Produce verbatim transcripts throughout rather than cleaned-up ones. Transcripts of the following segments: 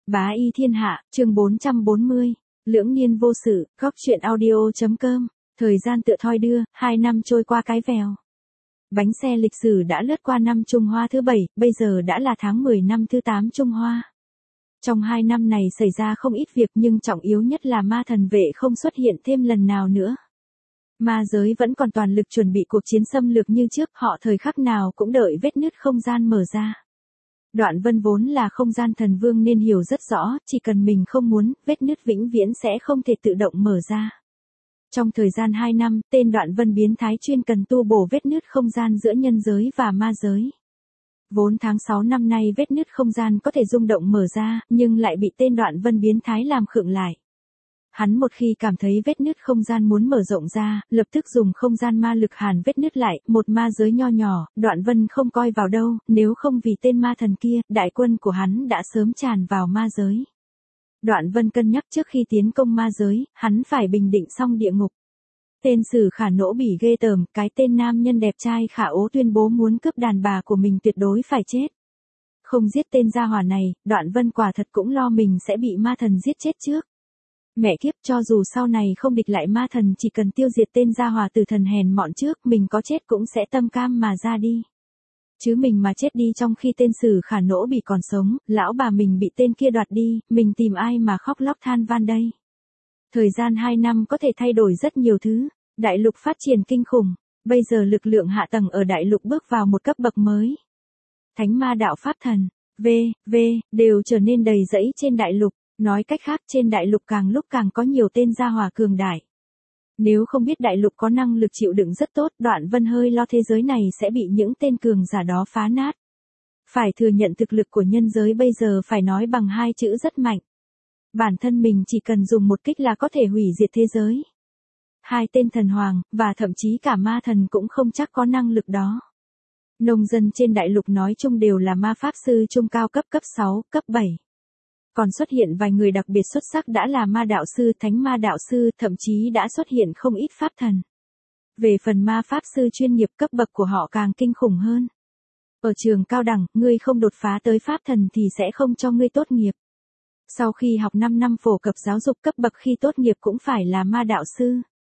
Bá y thiên hạ, chương bốn trăm bốn mươi. Lưỡng niên vô sự, góc truyện audio.com. Thời gian tựa thoi đưa, hai năm trôi qua cái vèo. Bánh xe lịch sử đã lướt qua năm Trung Hoa thứ bảy, bây giờ đã là tháng mười năm thứ tám Trung Hoa. Trong hai năm này xảy ra không ít việc nhưng trọng yếu nhất là ma thần vệ không xuất hiện thêm lần nào nữa. Ma giới vẫn còn toàn lực chuẩn bị cuộc chiến xâm lược như trước, họ thời khắc nào cũng đợi vết nứt không gian mở ra. Đoạn Vân vốn là không gian thần vương nên hiểu rất rõ, chỉ cần mình không muốn, vết nứt vĩnh viễn sẽ không thể tự động mở ra. Trong thời gian hai năm, tên Đoạn Vân biến thái chuyên cần tu bổ vết nứt không gian giữa nhân giới và ma giới. Vốn tháng sáu năm nay vết nứt không gian có thể rung động mở ra, nhưng lại bị tên Đoạn Vân biến thái làm khựng lại. Hắn một khi cảm thấy vết nứt không gian muốn mở rộng ra, lập tức dùng không gian ma lực hàn vết nứt lại, một ma giới nho nhỏ, Đoạn Vân không coi vào đâu, nếu không vì tên ma thần kia, đại quân của hắn đã sớm tràn vào ma giới. Đoạn Vân cân nhắc trước khi tiến công ma giới, hắn phải bình định xong địa ngục. Tên Sử Khả nỗ bỉ ghê tởm, cái tên nam nhân đẹp trai Khả Ố tuyên bố muốn cướp đàn bà của mình tuyệt đối phải chết. Không giết tên gia hỏa này, Đoạn Vân quả thật cũng lo mình sẽ bị ma thần giết chết trước. Mẹ kiếp, cho dù sau này không địch lại ma thần, chỉ cần tiêu diệt tên gia hỏa tử thần hèn mọn trước, mình có chết cũng sẽ tâm cam mà ra đi. Chứ mình mà chết đi trong khi tên Sử Khả nỗ bỉ còn sống, lão bà mình bị tên kia đoạt đi, mình tìm ai mà khóc lóc than van đây. Thời gian hai năm có thể thay đổi rất nhiều thứ, đại lục phát triển kinh khủng, bây giờ lực lượng hạ tầng ở đại lục bước vào một cấp bậc mới. Thánh ma đạo pháp thần, V, V, đều trở nên đầy rẫy trên đại lục. Nói cách khác, trên đại lục càng lúc càng có nhiều tên gia hỏa cường đại. Nếu không biết đại lục có năng lực chịu đựng rất tốt, Đoạn Vân hơi lo thế giới này sẽ bị những tên cường giả đó phá nát. Phải thừa nhận thực lực của nhân giới bây giờ phải nói bằng hai chữ rất mạnh. Bản thân mình chỉ cần dùng một kích là có thể hủy diệt thế giới. Hai tên thần hoàng, và thậm chí cả ma thần cũng không chắc có năng lực đó. Nông dân trên đại lục nói chung đều là ma pháp sư trung cao cấp cấp sáu, cấp bảy. Còn xuất hiện vài người đặc biệt xuất sắc đã là ma đạo sư, thánh ma đạo sư, thậm chí đã xuất hiện không ít pháp thần. Về phần ma pháp sư chuyên nghiệp, cấp bậc của họ càng kinh khủng hơn. Ở trường cao đẳng, ngươi không đột phá tới pháp thần thì sẽ không cho ngươi tốt nghiệp. Sau khi học năm năm phổ cập giáo dục, cấp bậc khi tốt nghiệp cũng phải là ma đạo sư.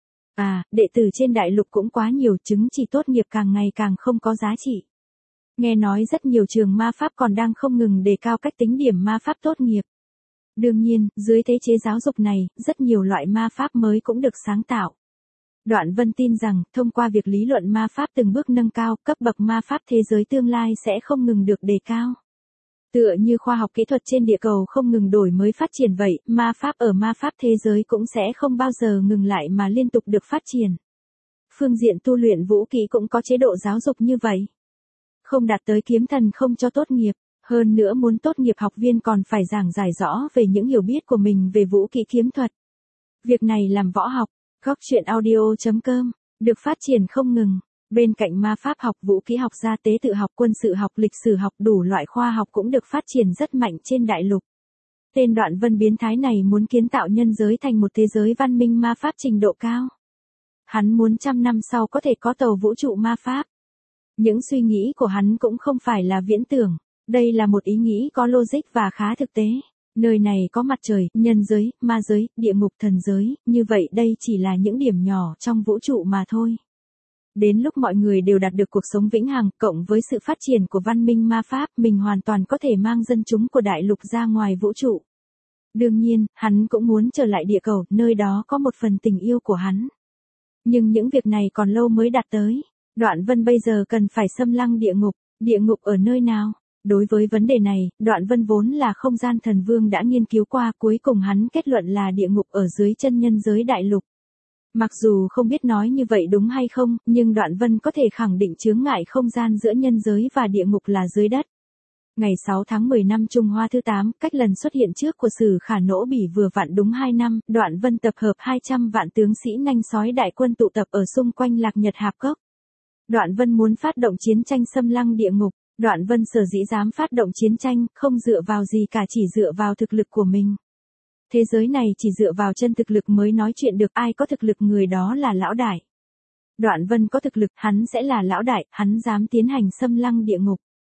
À, đệ tử trên đại lục cũng quá nhiều, chứng chỉ tốt nghiệp càng ngày càng không có giá trị. Nghe nói rất nhiều trường ma pháp còn đang không ngừng đề cao cách tính điểm ma pháp tốt nghiệp. Đương nhiên, dưới thế chế giáo dục này, rất nhiều loại ma pháp mới cũng được sáng tạo. Đoạn Vân tin rằng, thông qua việc lý luận ma pháp từng bước nâng cao, cấp bậc ma pháp thế giới tương lai sẽ không ngừng được đề cao. Tựa như khoa học kỹ thuật trên địa cầu không ngừng đổi mới phát triển vậy, ma pháp ở ma pháp thế giới cũng sẽ không bao giờ ngừng lại mà liên tục được phát triển. Phương diện tu luyện vũ kỹ cũng có chế độ giáo dục như vậy. Không đạt tới kiếm thần không cho tốt nghiệp, hơn nữa muốn tốt nghiệp học viên còn phải giảng giải rõ về những hiểu biết của mình về vũ kỹ kiếm thuật. Việc này làm võ học, góc truyện audio.com, được phát triển không ngừng. Bên cạnh ma pháp học, vũ kỹ học, gia tế tự học, quân sự học, lịch sử học, đủ loại khoa học cũng được phát triển rất mạnh trên đại lục. Tên Đoạn Vân biến thái này muốn kiến tạo nhân giới thành một thế giới văn minh ma pháp trình độ cao. Hắn muốn trăm năm sau có thể có tàu vũ trụ ma pháp. Những suy nghĩ của hắn cũng không phải là viễn tưởng, đây là một ý nghĩ có logic và khá thực tế. Nơi này có mặt trời, nhân giới, ma giới, địa ngục, thần giới, như vậy đây chỉ là những điểm nhỏ trong vũ trụ mà thôi. Đến lúc mọi người đều đạt được cuộc sống vĩnh hằng, cộng với sự phát triển của văn minh ma pháp, mình hoàn toàn có thể mang dân chúng của đại lục ra ngoài vũ trụ. Đương nhiên, hắn cũng muốn trở lại địa cầu, nơi đó có một phần tình yêu của hắn. Nhưng những việc này còn lâu mới đạt tới. Đoạn Vân bây giờ cần phải xâm lăng địa ngục. Địa ngục ở nơi nào? Đối với vấn đề này, Đoạn Vân vốn là không gian thần vương đã nghiên cứu qua, cuối cùng hắn kết luận là địa ngục ở dưới chân nhân giới đại lục. Mặc dù không biết nói như vậy đúng hay không, nhưng Đoạn Vân có thể khẳng định chướng ngại không gian giữa nhân giới và địa ngục là dưới đất. Ngày sáu tháng mười năm Trung Hoa thứ tám, cách lần xuất hiện trước của Sử Khả nỗ bỉ vừa vặn đúng hai năm, Đoạn Vân tập hợp hai trăm vạn tướng sĩ nanh sói đại quân tụ tập ở xung quanh Lạc Nhật Hạp Cốc. Đoạn Vân muốn phát động chiến tranh xâm lăng địa ngục. Đoạn Vân sở dĩ dám phát động chiến tranh, không dựa vào gì cả, chỉ dựa vào thực lực của mình. Thế giới này chỉ dựa vào chân thực lực mới nói chuyện được, ai có thực lực người đó là lão đại. Đoạn Vân có thực lực, hắn sẽ là lão đại, hắn dám tiến hành xâm lăng địa ngục.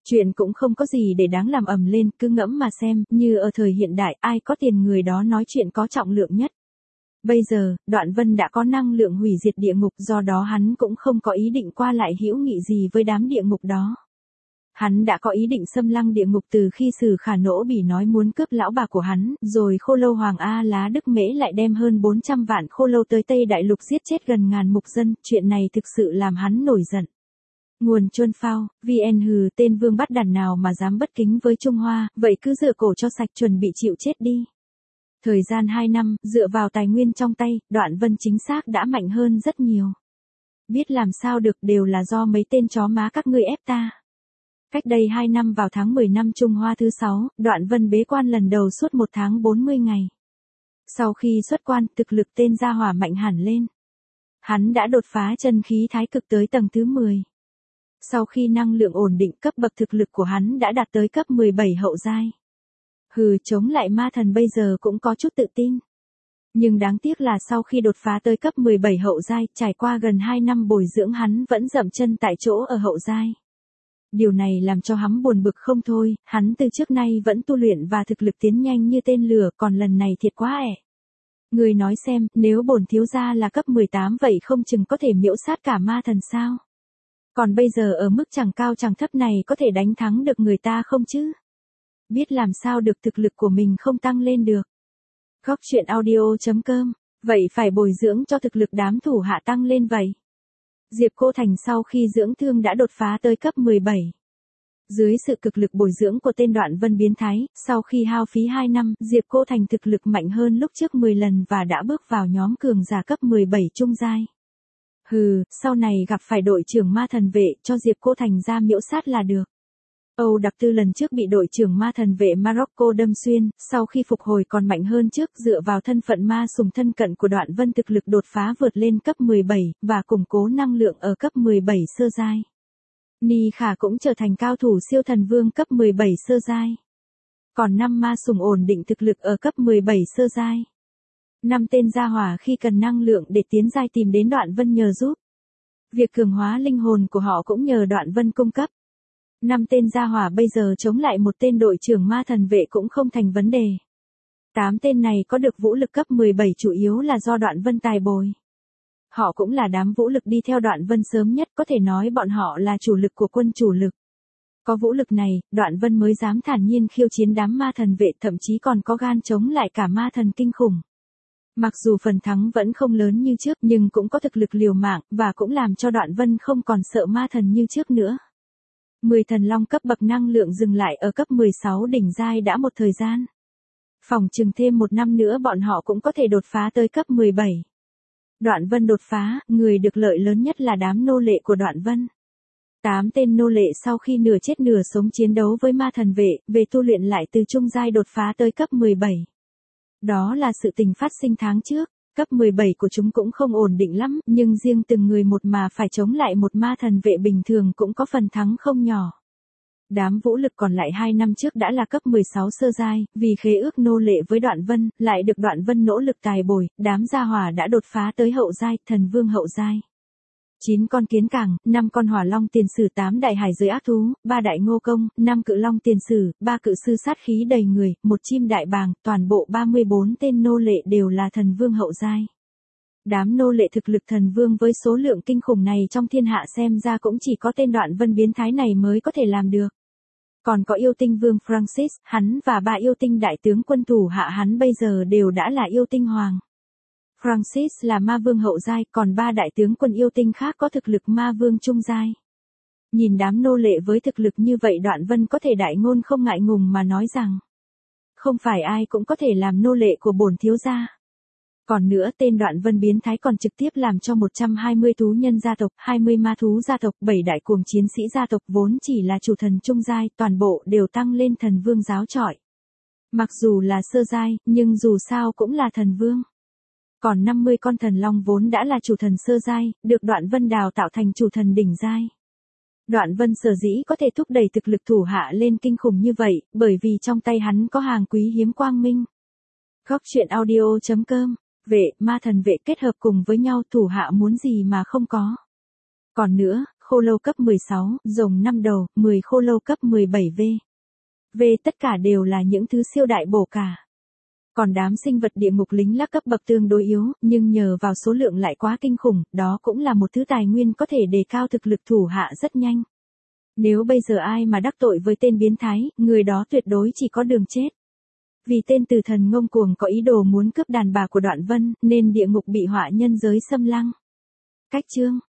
Chuyện cũng không có gì để đáng làm ầm lên, cứ ngẫm mà xem, như ở thời hiện đại, ai có tiền người đó nói chuyện có trọng lượng nhất. Bây giờ, Đoạn Vân đã có năng lượng hủy diệt địa ngục, do đó hắn cũng không có ý định qua lại hữu nghị gì với đám địa ngục đó. Hắn đã có ý định xâm lăng địa ngục từ khi Sử Khả Nỗ Bỉ nói muốn cướp lão bà của hắn, rồi Khô Lâu Hoàng A Lá Đức Mễ lại đem hơn bốn trăm vạn khô lâu tới Tây Đại Lục giết chết gần ngàn mục dân, chuyện này thực sự làm hắn nổi giận. Nguồn Chuân Phao, vê en hừ, tên vương bắt đàn nào mà dám bất kính với Trung Hoa, vậy cứ rửa cổ cho sạch chuẩn bị chịu chết đi. Thời gian hai năm, dựa vào tài nguyên trong tay, Đoạn Vân chính xác đã mạnh hơn rất nhiều. Biết làm sao được đều là do mấy tên chó má các ngươi ép ta. Cách đây hai năm vào tháng mười năm Trung Hoa thứ sáu, Đoạn Vân bế quan lần đầu suốt một tháng bốn mươi ngày. Sau khi xuất quan, thực lực tên gia hỏa mạnh hẳn lên. Hắn đã đột phá chân khí thái cực tới tầng thứ mười. Sau khi năng lượng ổn định, cấp bậc thực lực của hắn đã đạt tới cấp mười bảy hậu giai. Hừ, chống lại ma thần bây giờ cũng có chút tự tin. Nhưng đáng tiếc là sau khi đột phá tới cấp mười bảy hậu giai, trải qua gần hai năm bồi dưỡng hắn vẫn dậm chân tại chỗ ở hậu giai. Điều này làm cho hắn buồn bực không thôi, hắn từ trước nay vẫn tu luyện và thực lực tiến nhanh như tên lửa, còn lần này thiệt quá ẻ. Người nói xem, nếu bổn thiếu gia là cấp mười tám vậy không chừng có thể miễu sát cả ma thần sao? Còn bây giờ ở mức chẳng cao chẳng thấp này có thể đánh thắng được người ta không chứ? Biết làm sao được thực lực của mình không tăng lên được. Góc truyện audio chấm com, vậy phải bồi dưỡng cho thực lực đám thủ hạ tăng lên vậy. Diệp Cô Thành sau khi dưỡng thương đã đột phá tới cấp mười bảy. Dưới sự cực lực bồi dưỡng của tên Đoạn Vân biến thái, sau khi hao phí hai năm, Diệp Cô Thành thực lực mạnh hơn lúc trước mười lần và đã bước vào nhóm cường giả cấp mười bảy trung giai. Hừ, sau này gặp phải đội trưởng ma thần vệ, cho Diệp Cô Thành ra miễu sát là được. Âu Đặc Tư lần trước bị đội trưởng ma thần vệ Morocco đâm xuyên, sau khi phục hồi còn mạnh hơn trước, dựa vào thân phận ma sùng thân cận của Đoạn Vân thực lực đột phá vượt lên cấp mười bảy, và củng cố năng lượng ở cấp mười bảy sơ giai. Ni Khả cũng trở thành cao thủ siêu thần vương cấp mười bảy sơ giai. Còn năm ma sùng ổn định thực lực ở cấp mười bảy sơ giai. Năm tên gia hỏa khi cần năng lượng để tiến giai tìm đến Đoạn Vân nhờ giúp. Việc cường hóa linh hồn của họ cũng nhờ Đoạn Vân cung cấp. Năm tên gia hỏa bây giờ chống lại một tên đội trưởng ma thần vệ cũng không thành vấn đề. Tám tên này có được vũ lực cấp mười bảy chủ yếu là do Đoạn Vân tài bồi. Họ cũng là đám vũ lực đi theo Đoạn Vân sớm nhất, có thể nói bọn họ là chủ lực của quân chủ lực. Có vũ lực này, Đoạn Vân mới dám thản nhiên khiêu chiến đám ma thần vệ, thậm chí còn có gan chống lại cả ma thần kinh khủng. Mặc dù phần thắng vẫn không lớn như trước nhưng cũng có thực lực liều mạng, và cũng làm cho Đoạn Vân không còn sợ ma thần như trước nữa. mười thần long cấp bậc năng lượng dừng lại ở cấp mười sáu đỉnh giai đã một thời gian. Phỏng chừng thêm một năm nữa bọn họ cũng có thể đột phá tới cấp mười bảy. Đoạn Vân đột phá, người được lợi lớn nhất là đám nô lệ của Đoạn Vân. Tám tên nô lệ sau khi nửa chết nửa sống chiến đấu với ma thần vệ, về tu luyện lại từ trung giai đột phá tới cấp mười bảy. Đó là sự tình phát sinh tháng trước, cấp mười bảy của chúng cũng không ổn định lắm, nhưng riêng từng người một mà phải chống lại một ma thần vệ bình thường cũng có phần thắng không nhỏ. Đám vũ lực còn lại hai năm trước đã là cấp mười sáu sơ giai, vì khế ước nô lệ với Đoạn Vân, lại được Đoạn Vân nỗ lực tài bồi, đám gia hỏa đã đột phá tới hậu giai, thần vương hậu giai. chín con kiến cảng, năm con hỏa long tiền sử, tám đại hải giới ác thú, ba đại ngô công, năm cự long tiền sử, ba cự sư sát khí đầy người, một chim đại bàng, toàn bộ ba mươi bốn tên nô lệ đều là thần vương hậu giai. Đám nô lệ thực lực thần vương với số lượng kinh khủng này trong thiên hạ xem ra cũng chỉ có tên Đoạn Vân biến thái này mới có thể làm được. Còn có yêu tinh vương Francis, hắn và ba yêu tinh đại tướng quân thủ hạ hắn bây giờ đều đã là yêu tinh hoàng. Francis là ma vương hậu giai, còn ba đại tướng quân yêu tinh khác có thực lực ma vương trung giai. Nhìn đám nô lệ với thực lực như vậy, Đoạn Vân có thể đại ngôn không ngại ngùng mà nói rằng, không phải ai cũng có thể làm nô lệ của bổn thiếu gia. Còn nữa, tên Đoạn Vân biến thái còn trực tiếp làm cho một trăm hai mươi thú nhân gia tộc, hai mươi ma thú gia tộc, bảy đại cuồng chiến sĩ gia tộc vốn chỉ là chủ thần trung giai, toàn bộ đều tăng lên thần vương giáo chọi. Mặc dù là sơ giai, nhưng dù sao cũng là thần vương. Còn năm mươi con thần long vốn đã là chủ thần sơ giai, được Đoạn Vân đào tạo thành chủ thần đỉnh giai. Đoạn Vân sở dĩ có thể thúc đẩy thực lực thủ hạ lên kinh khủng như vậy, bởi vì trong tay hắn có hàng quý hiếm quang minh. Góc truyện audio chấm com, vệ, ma thần vệ kết hợp cùng với nhau, thủ hạ muốn gì mà không có. Còn nữa, khô lâu cấp mười sáu, rồng năm đầu, mười khô lâu cấp mười bảy V. V tất cả đều là những thứ siêu đại bổ cả. Còn đám sinh vật địa ngục lính lắc cấp bậc tương đối yếu, nhưng nhờ vào số lượng lại quá kinh khủng, đó cũng là một thứ tài nguyên có thể đề cao thực lực thủ hạ rất nhanh. Nếu bây giờ ai mà đắc tội với tên biến thái, người đó tuyệt đối chỉ có đường chết. Vì tên tử thần ngông cuồng có ý đồ muốn cướp đàn bà của Đoạn Vân, nên địa ngục bị họa nhân giới xâm lăng. Cách chương